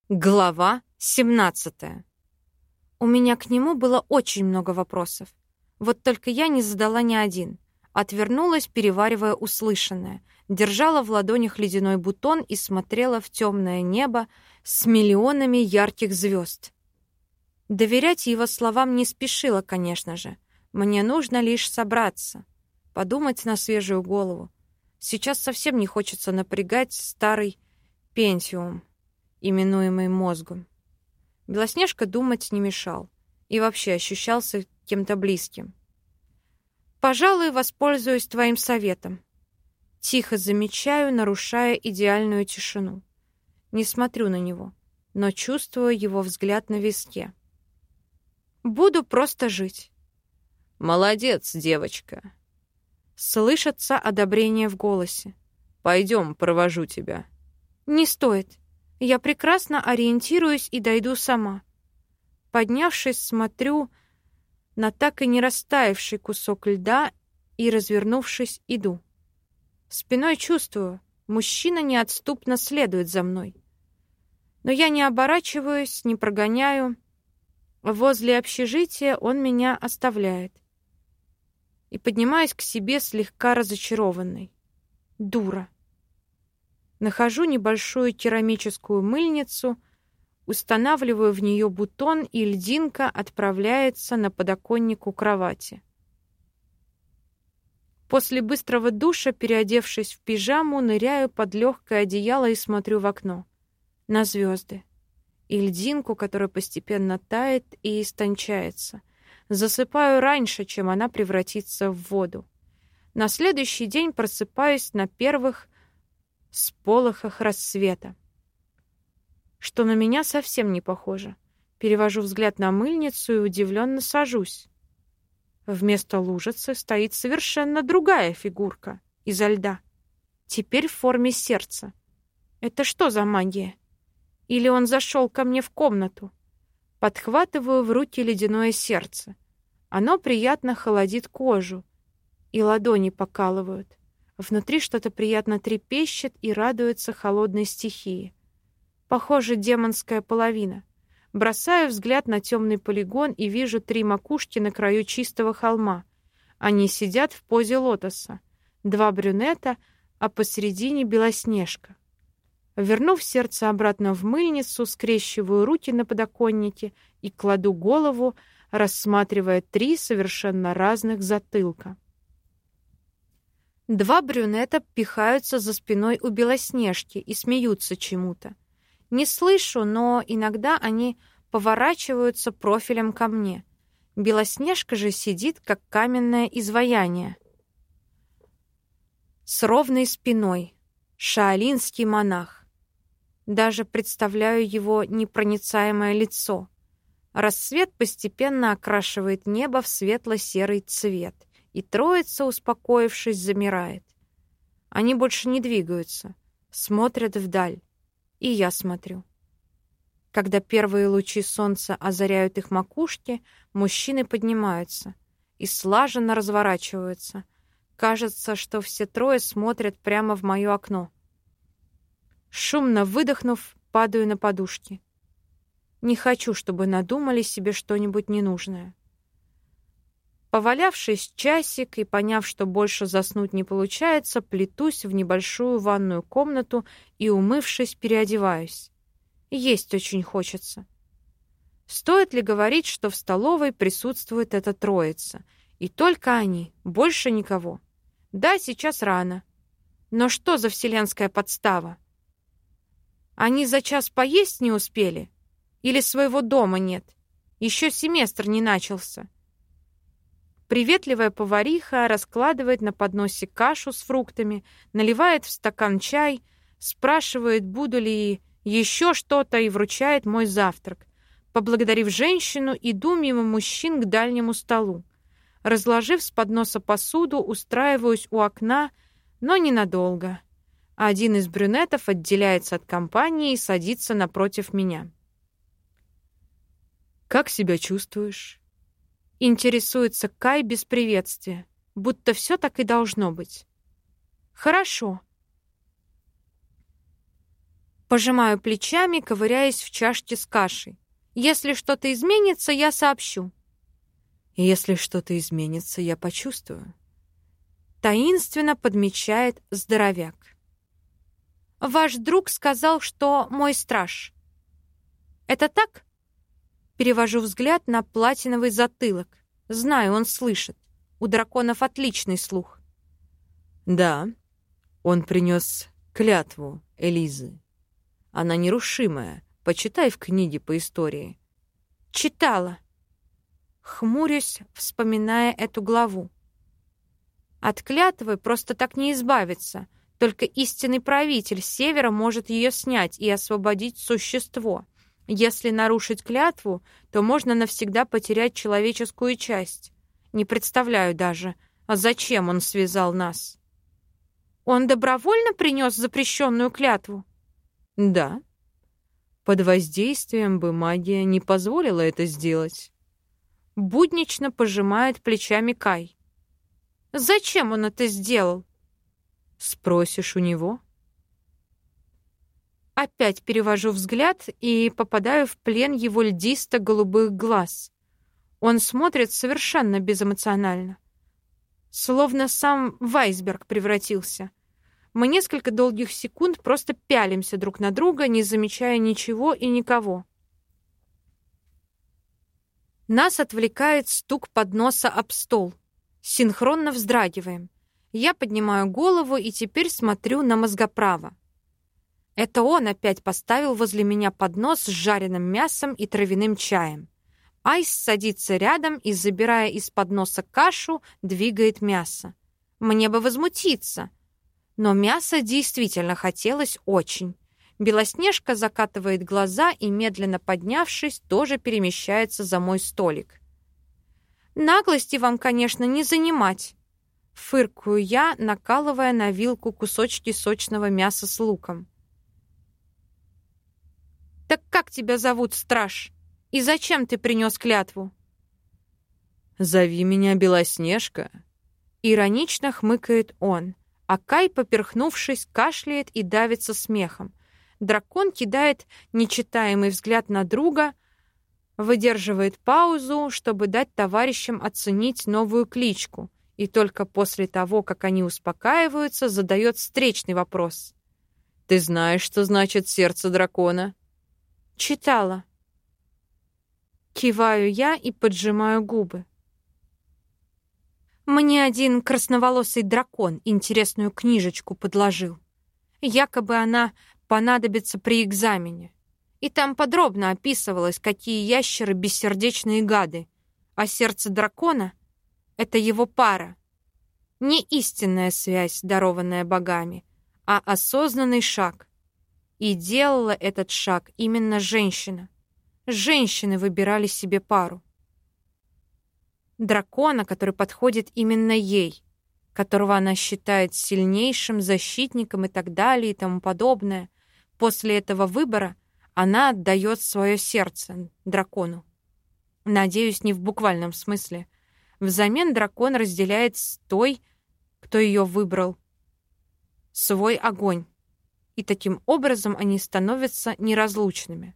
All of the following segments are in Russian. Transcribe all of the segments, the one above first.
Глава 17. У меня к нему было очень много вопросов. Вот только я не задала ни один. Отвернулась, переваривая услышанное, держала в ладонях ледяной бутон и смотрела в темное небо с миллионами ярких звезд. Доверять его словам не спешила, конечно же. Мне нужно лишь собраться, подумать на свежую голову. Сейчас совсем не хочется напрягать старый пентиум, именуемый мозгом. Белоснежка думать не мешал и вообще ощущался кем-то близким. «Пожалуй, воспользуюсь твоим советом». Тихо замечаю, нарушая идеальную тишину. Не смотрю на него, но чувствую его взгляд на виске. «Буду просто жить». «Молодец, девочка!» Слышится одобрение в голосе. «Пойдем, провожу тебя». «Не стоит. Я прекрасно ориентируюсь и дойду сама». Поднявшись, смотрю на так и не растаявший кусок льда и, развернувшись, иду. Спиной чувствую, мужчина неотступно следует за мной. Но я не оборачиваюсь, не прогоняю. Возле общежития он меня оставляет. И поднимаюсь к себе слегка разочарованной. Дура. Нахожу небольшую керамическую мыльницу, устанавливаю в нее бутон, и льдинка отправляется на подоконник у кровати. После быстрого душа, переодевшись в пижаму, ныряю под легкое одеяло и смотрю в окно. На звезды. И льдинку, которая постепенно тает и истончается. Засыпаю раньше, чем она превратится в воду. На следующий день просыпаюсь на первых сполохах рассвета. Что на меня совсем не похоже. Перевожу взгляд на мыльницу и удивленно сажусь. Вместо лужицы стоит совершенно другая фигурка изо льда. Теперь в форме сердца. Это что за магия? Или он зашел ко мне в комнату? Подхватываю в руки ледяное сердце. Оно приятно холодит кожу, и ладони покалывают. Внутри что-то приятно трепещет и радуется холодной стихии. Похоже, демонская половина. Бросаю взгляд на темный полигон и вижу 3 макушки на краю чистого холма. Они сидят в позе лотоса. 2 брюнета, а посередине Белоснежка. Вернув сердце обратно в мыльницу, скрещиваю руки на подоконнике и кладу голову, рассматривая 3 совершенно разных затылка. 2 брюнета пихаются за спиной у Белоснежки и смеются чему-то. Не слышу, но иногда они поворачиваются профилем ко мне. Белоснежка же сидит, как каменное изваяние. С ровной спиной. Шаолинский монах. Даже представляю его непроницаемое лицо. Рассвет постепенно окрашивает небо в светло-серый цвет, и троица, успокоившись, замирает. Они больше не двигаются, смотрят вдаль. И я смотрю. Когда первые лучи солнца озаряют их макушки, мужчины поднимаются и слаженно разворачиваются. Кажется, что все 3 смотрят прямо в моё окно. Шумно выдохнув, падаю на подушки. Не хочу, чтобы надумали себе что-нибудь ненужное. Повалявшись часик и поняв, что больше заснуть не получается, плетусь в небольшую ванную комнату и, умывшись, переодеваюсь. Есть очень хочется. Стоит ли говорить, что в столовой присутствует эта троица? И только они, больше никого. Да, сейчас рано. Но что за вселенская подстава? Они за час поесть не успели? Или своего дома нет? Еще семестр не начался. Приветливая повариха раскладывает на подносе кашу с фруктами, наливает в стакан чай, спрашивает, буду ли еще что-то, и вручает мой завтрак. Поблагодарив женщину, иду мимо мужчин к дальнему столу. Разложив с подноса посуду, устраиваюсь у окна, но ненадолго. Один из брюнетов отделяется от компании и садится напротив меня. «Как себя чувствуешь?» Интересуется Кай без приветствия, будто все так и должно быть. «Хорошо». Пожимаю плечами, ковыряясь в чашке с кашей. Если что-то изменится, я сообщу. Если что-то изменится, я почувствую. Таинственно подмечает здоровяк. Ваш друг сказал, что мой страж. Это так? Перевожу взгляд на платиновый затылок. Знаю, он слышит. У драконов отличный слух. Да, он принес клятву Элизы. Она нерушимая. Почитай в книге по истории. Читала. Хмурюсь, вспоминая эту главу. От клятвы просто так не избавиться. Только истинный правитель Севера может ее снять и освободить существо. Если нарушить клятву, то можно навсегда потерять человеческую часть. Не представляю даже, а зачем он связал нас. Он добровольно принес запрещенную клятву? Да. Под воздействием бы магия не позволила это сделать. Буднично пожимает плечами Кай. Зачем он это сделал? Спросишь у него? Опять перевожу взгляд и попадаю в плен его льдисто-голубых глаз. Он смотрит совершенно безэмоционально. Словно сам в айсберг превратился. Мы несколько долгих секунд просто пялимся друг на друга, не замечая ничего и никого. Нас отвлекает стук подноса об стол. Синхронно вздрагиваем. Я поднимаю голову и теперь смотрю на мозгоправа. Это он опять поставил возле меня поднос с жареным мясом и травяным чаем. Айс садится рядом и, забирая из подноса кашу, двигает мясо. Мне бы возмутиться, но мяса действительно хотелось очень. Белоснежка закатывает глаза и, медленно поднявшись, тоже перемещается за мой столик. «Наглости вам, конечно, не занимать», — фыркаю я, накалывая на вилку кусочки сочного мяса с луком. «Так как тебя зовут, страж? И зачем ты принес клятву?» «Зови меня Белоснежка», — иронично хмыкает он, а Кай, поперхнувшись, кашляет и давится смехом. Дракон кидает нечитаемый взгляд на друга, выдерживает паузу, чтобы дать товарищам оценить новую кличку, и только после того, как они успокаиваются, задает встречный вопрос. «Ты знаешь, что значит сердце дракона?» «Читала». Киваю я и поджимаю губы. Мне один красноволосый дракон интересную книжечку подложил. Якобы она понадобится при экзамене. И там подробно описывалось, какие ящеры бессердечные гады, а сердце дракона — это его пара. Не истинная связь, дарованная богами, а осознанный шаг. И делала этот шаг именно женщина. Женщины выбирали себе пару. Дракона, который подходит именно ей, которого она считает сильнейшим защитником и так далее и тому подобное. После этого выбора она отдает свое сердце дракону. Надеюсь, не в буквальном смысле. Взамен дракон разделяет с той, кто ее выбрал, свой огонь. И таким образом они становятся неразлучными.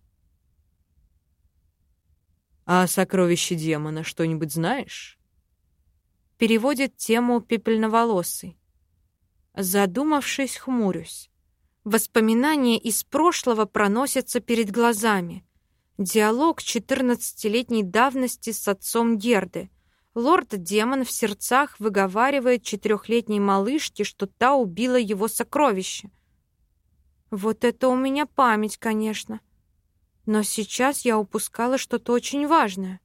«А о сокровище демона что-нибудь знаешь?» Переводит тему пепельноволосый. Задумавшись, хмурюсь. Воспоминания из прошлого проносятся перед глазами. Диалог 14-летней давности с отцом Герды. Лорд-демон в сердцах выговаривает 4-летней малышке, что та убила его сокровище. Вот это у меня память, конечно. Но сейчас я упускала что-то очень важное.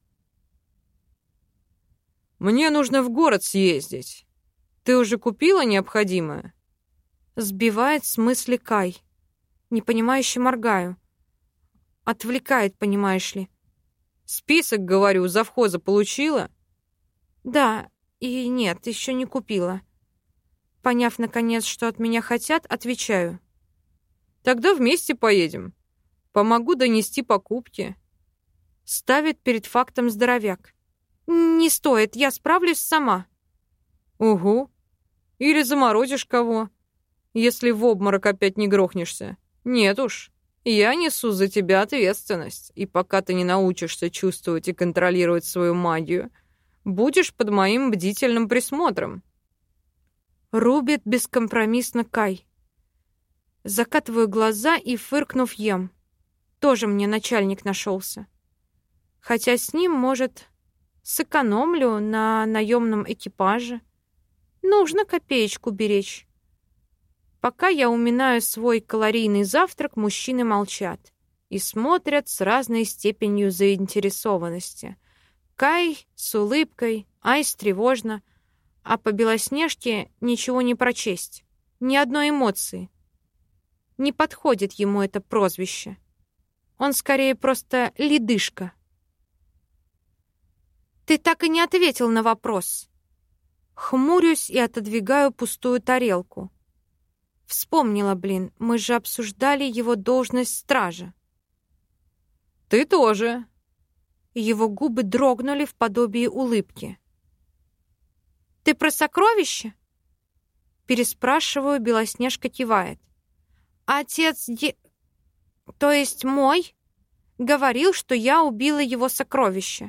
«Мне нужно в город съездить. Ты уже купила необходимое?» Сбивает с мысли Кай. Непонимающе моргаю. Отвлекает, понимаешь ли. «Список, говорю, завхоза получила?» Да, и нет, еще не купила. Поняв, наконец, что от меня хотят, отвечаю. «Тогда вместе поедем. Помогу донести покупки». Ставит перед фактом здоровяк. «Не стоит, я справлюсь сама». «Угу. Или заморозишь кого, если в обморок опять не грохнешься. Нет уж, Я несу за тебя ответственность, и пока ты не научишься чувствовать и контролировать свою магию, будешь под моим бдительным присмотром. Рубит бескомпромиссно Кай. Закатываю глаза и, фыркнув, ем. Тоже мне начальник нашелся. Хотя с ним, может, сэкономлю на наемном экипаже. Нужно копеечку беречь. Пока я уминаю свой калорийный завтрак, мужчины молчат и смотрят с разной степенью заинтересованности. Кай с улыбкой, Айс тревожно, а по Белоснежке ничего не прочесть. Ни одной эмоции. Не подходит ему это прозвище. Он скорее просто ледышка. «Ты так и не ответил на вопрос». Хмурюсь и отодвигаю пустую тарелку. Вспомнила, мы же обсуждали его должность стража. Ты тоже. Его губы дрогнули в подобии улыбки. Ты про сокровище? Переспрашиваю, Белоснежка кивает. Отец, то есть мой, говорил, что я убила его сокровище.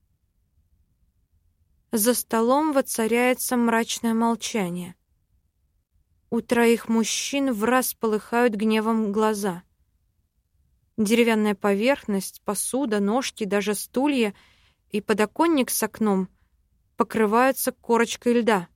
За столом воцаряется мрачное молчание. У троих мужчин враз полыхают гневом глаза. Деревянная поверхность, посуда, ножки, даже стулья и подоконник с окном покрываются корочкой льда.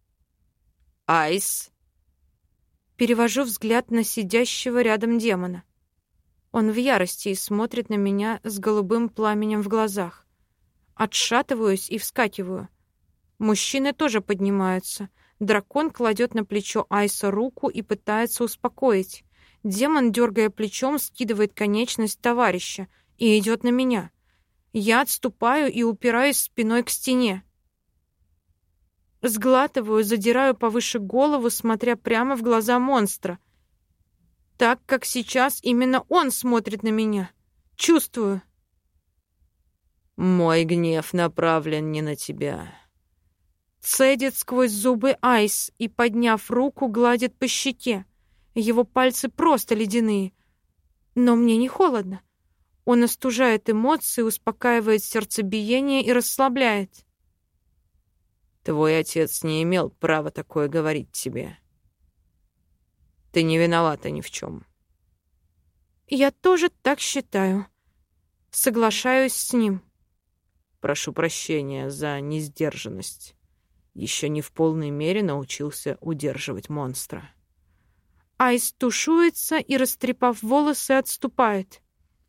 Айс. Перевожу взгляд на сидящего рядом демона. Он в ярости и смотрит на меня с голубым пламенем в глазах. Отшатываюсь и вскакиваю. Мужчины тоже поднимаются. Дракон кладет на плечо Айса руку и пытается успокоить. Демон, дергая плечом, скидывает конечность товарища и идет на меня. Я отступаю и упираюсь спиной к стене. Сглатываю, задираю повыше голову, смотря прямо в глаза монстра. Так, как сейчас именно он смотрит на меня. Чувствую. Мой гнев направлен не на тебя. Цедит сквозь зубы Айс и, подняв руку, гладит по щеке. Его пальцы просто ледяные. Но мне не холодно. Он остужает эмоции, успокаивает сердцебиение и расслабляет. Твой отец не имел права такое говорить тебе. Ты не виновата ни в чем. Я тоже так считаю. Соглашаюсь с ним. Прошу прощения за несдержанность. Еще не в полной мере научился удерживать монстра. Айс тушуется и, растрепав волосы, отступает.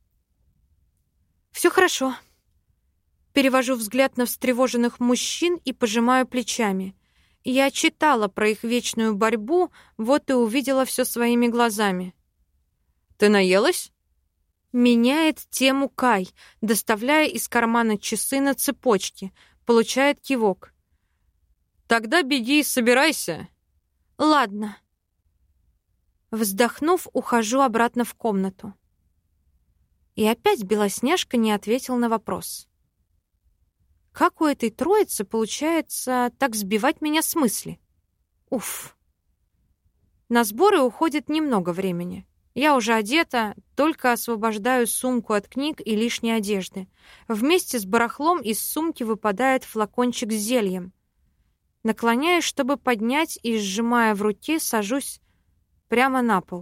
Все хорошо. Перевожу взгляд на встревоженных мужчин и пожимаю плечами. Я читала про их вечную борьбу, вот и увидела все своими глазами. Ты наелась? Меняет тему Кай, доставляя из кармана часы на цепочке. Получает кивок. Тогда беги и собирайся. Ладно. Вздохнув, ухожу обратно в комнату. И опять Белоснежка не ответил на вопрос. Как у этой троицы получается так сбивать меня с мысли? Уф. На сборы уходит немного времени. Я уже одета, только освобождаю сумку от книг и лишней одежды. Вместе с барахлом из сумки выпадает флакончик с зельем. Наклоняюсь, чтобы поднять, и, сжимая в руке, сажусь прямо на пол.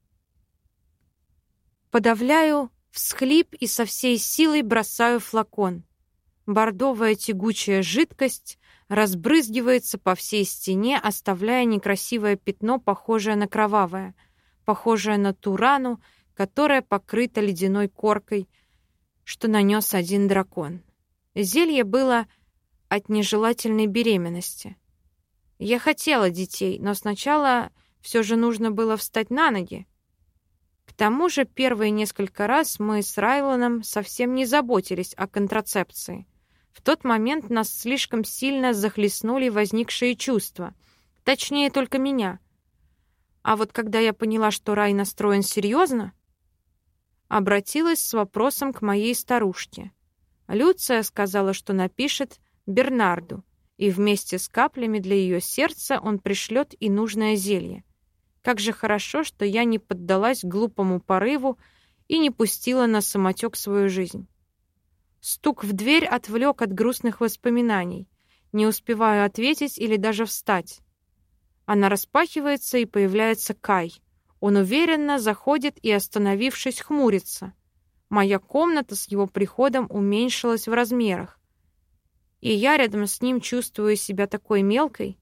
Подавляю всхлип и со всей силой бросаю флакон. Бордовая тягучая жидкость разбрызгивается по всей стене, оставляя некрасивое пятно, похожее на кровавое, похожее на ту рану, которая покрыта ледяной коркой, что нанес один дракон. Зелье было от нежелательной беременности. Я хотела детей, но сначала все же нужно было встать на ноги. К тому же первые несколько раз мы с Райлоном совсем не заботились о контрацепции. В тот момент нас слишком сильно захлестнули возникшие чувства. Точнее, только меня. А вот когда я поняла, что Рай настроен серьезно, обратилась с вопросом к моей старушке. Люция сказала, что напишет Бернарду, и вместе с каплями для ее сердца он пришлет и нужное зелье. Как же хорошо, что я не поддалась глупому порыву и не пустила на самотек свою жизнь. Стук в дверь отвлек от грустных воспоминаний. Не успеваю ответить или даже встать. Она распахивается, и появляется Кай. Он уверенно заходит и, остановившись, хмурится. Моя комната с его приходом уменьшилась в размерах, и я рядом с ним чувствую себя такой мелкой.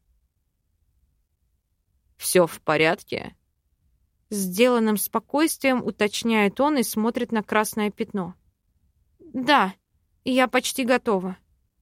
«Все в порядке?» С сделанным спокойствием уточняет он и смотрит на красное пятно. «Да, я почти готова».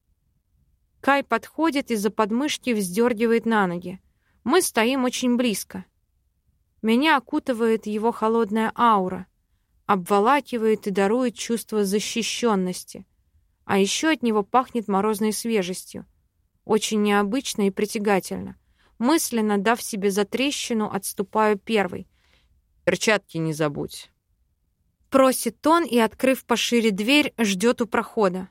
Кай подходит и за подмышки вздергивает на ноги. Мы стоим очень близко. Меня окутывает его холодная аура, обволакивает и дарует чувство защищенности. А еще от него пахнет морозной свежестью. Очень необычно и притягательно. Мысленно дав себе затрещину, отступаю первой. «Перчатки не забудь», — просит он и, открыв пошире дверь, ждет у прохода.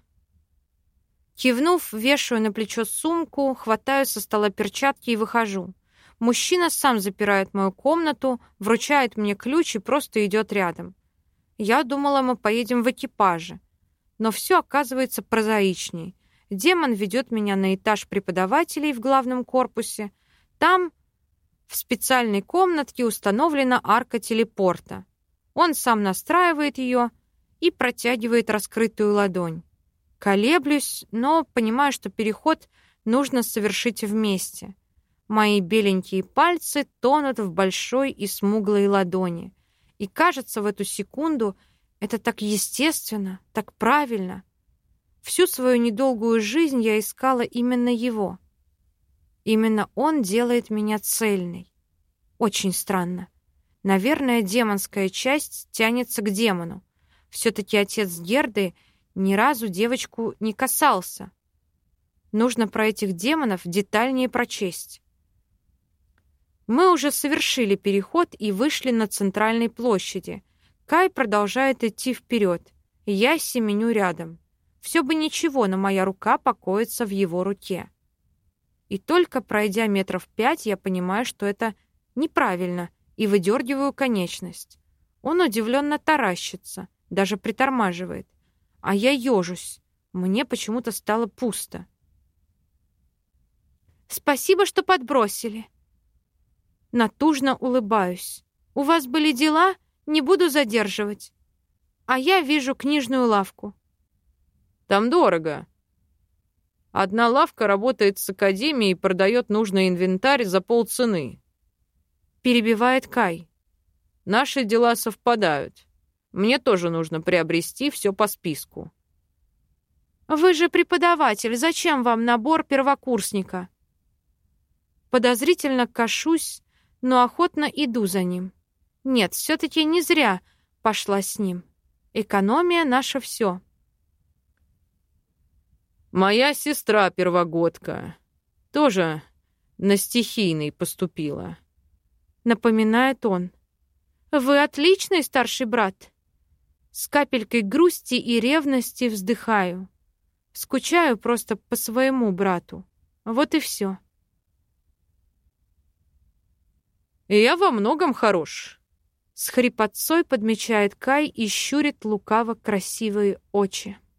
Кивнув, вешаю на плечо сумку, хватаю со стола перчатки и выхожу. Мужчина сам запирает мою комнату, вручает мне ключ и просто идет рядом. Я думала, мы поедем в экипаже. Но все оказывается прозаичней. Демон ведет меня на этаж преподавателей в главном корпусе. Там, в специальной комнатке, установлена арка телепорта. Он сам настраивает ее и протягивает раскрытую ладонь. Колеблюсь, но понимаю, что переход нужно совершить вместе. Мои беленькие пальцы тонут в большой и смуглой ладони. И кажется, в эту секунду это так естественно, так правильно. Всю свою недолгую жизнь я искала именно его. Именно он делает меня цельной. Очень странно. Наверное, демонская часть тянется к демону. Все-таки отец Герды ни разу девочку не касался. Нужно про этих демонов детальнее прочесть. Мы уже совершили переход и вышли на центральной площади. Кай продолжает идти вперед. Я семеню рядом. Все бы ничего, но моя рука покоится в его руке. И только пройдя 5 метров, я понимаю, что это неправильно, и выдергиваю конечность. Он удивленно таращится, даже притормаживает. А я ежусь. Мне почему-то стало пусто. «Спасибо, что подбросили». Натужно улыбаюсь. «У вас были дела? Не буду задерживать». А я вижу книжную лавку. «Там дорого. Одна лавка работает с академией и продает нужный инвентарь за полцены». Перебивает Кай. «Наши дела совпадают. Мне тоже нужно приобрести все по списку». «Вы же преподаватель. Зачем вам набор первокурсника?» Подозрительно кашусь, но охотно иду за ним. Нет, все-таки не зря пошла с ним. Экономия — наше все. «Моя сестра первогодка тоже на стихийный поступила», — напоминает он. «Вы отличный старший брат». С капелькой грусти и ревности вздыхаю. Скучаю просто по своему брату. Вот и все. «И я во многом хорош», — с хрипотцой подмечает Кай и щурит лукаво красивые очи.